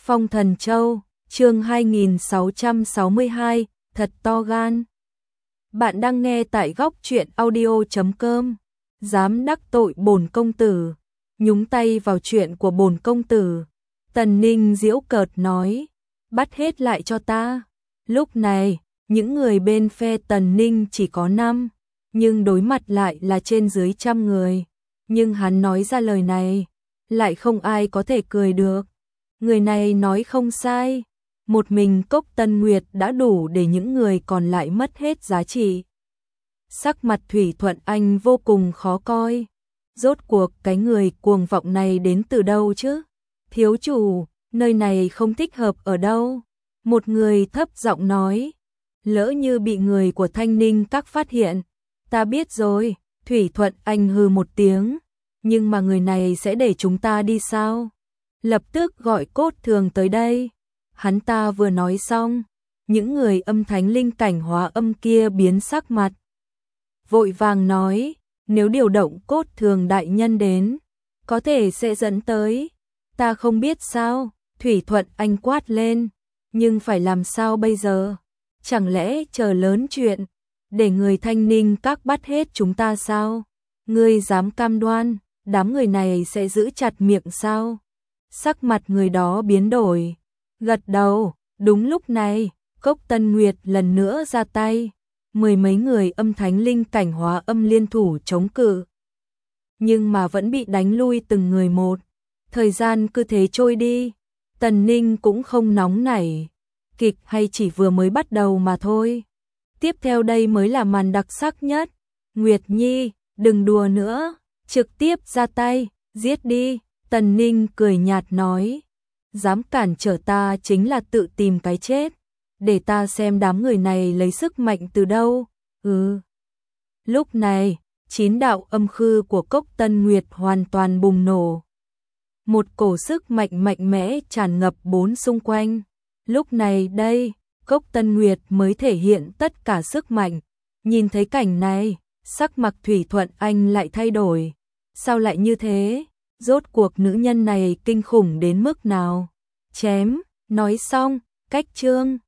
Phong Thần Châu, chương 2662, thật to gan. Bạn đang nghe tại góc truyện audio.com. Dám đắc tội bổn công tử, nhúng tay vào chuyện của bổn công tử. Tần Ninh giễu cợt nói, bắt hết lại cho ta. Lúc này, những người bên phe Tần Ninh chỉ có 5, nhưng đối mặt lại là trên dưới 100 người. Nhưng hắn nói ra lời này, lại không ai có thể cười được. Người này nói không sai, một mình Cốc Tân Nguyệt đã đủ để những người còn lại mất hết giá trị. Sắc mặt Thủy Thuận Anh vô cùng khó coi. Rốt cuộc cái người cuồng vọng này đến từ đâu chứ? Thiếu chủ, nơi này không thích hợp ở đâu. Một người thấp giọng nói, lỡ như bị người của Thanh Ninh các phát hiện. Ta biết rồi, Thủy Thuận Anh hừ một tiếng, nhưng mà người này sẽ để chúng ta đi sao? Lập tức gọi Cốt Thường tới đây. Hắn ta vừa nói xong, những người âm thánh linh cảnh hóa âm kia biến sắc mặt. Vội vàng nói, nếu điều động Cốt Thường đại nhân đến, có thể sẽ dẫn tới. Ta không biết sao, Thủy Thuận Anh quát lên, nhưng phải làm sao bây giờ? Chẳng lẽ chờ lớn chuyện, để người Thanh Ninh các bắt hết chúng ta sao? Ngươi dám cam đoan, đám người này sẽ giữ chặt miệng sao? Sắc mặt người đó biến đổi, gật đầu. Đúng lúc này, Cốc Tân Nguyệt lần nữa ra tay, 10 mấy người âm thánh linh cảnh hóa âm liên thủ chống cự. Nhưng mà vẫn bị đánh lui từng người một. Thời gian cứ thế trôi đi, Tần Ninh cũng không nóng nảy. Kịch hay chỉ vừa mới bắt đầu mà thôi. Tiếp theo đây mới là màn đặc sắc nhất. Nguyệt Nhi, đừng đùa nữa, trực tiếp ra tay, giết đi. Tần Ninh cười nhạt nói, dám cản trở ta chính là tự tìm cái chết, để ta xem đám người này lấy sức mạnh từ đâu. Lúc này, 9 đạo âm khư của Cốc Tân Nguyệt hoàn toàn bùng nổ. Một cổ sức mạnh mạnh mẽ tràn ngập bốn xung quanh. Lúc này đây, Cốc Tân Nguyệt mới thể hiện tất cả sức mạnh. Nhìn thấy cảnh này, sắc mặt Thủy Thuận Anh lại thay đổi. Sao lại như thế? Rốt cuộc nữ nhân này kinh khủng đến mức nào? Chém, nói xong, cách chương.